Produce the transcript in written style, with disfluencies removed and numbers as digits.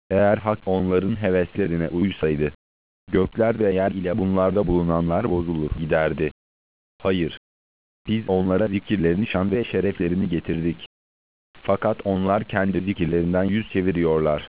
Eğer hak onların heveslerine uysaydı, gökler ve yer ile bunlarda bulunanlar bozulur giderdi. Hayır, biz onlara zikirlerini, şan ve şereflerini getirdik. Fakat onlar kendi zikirlerinden yüz çeviriyorlar.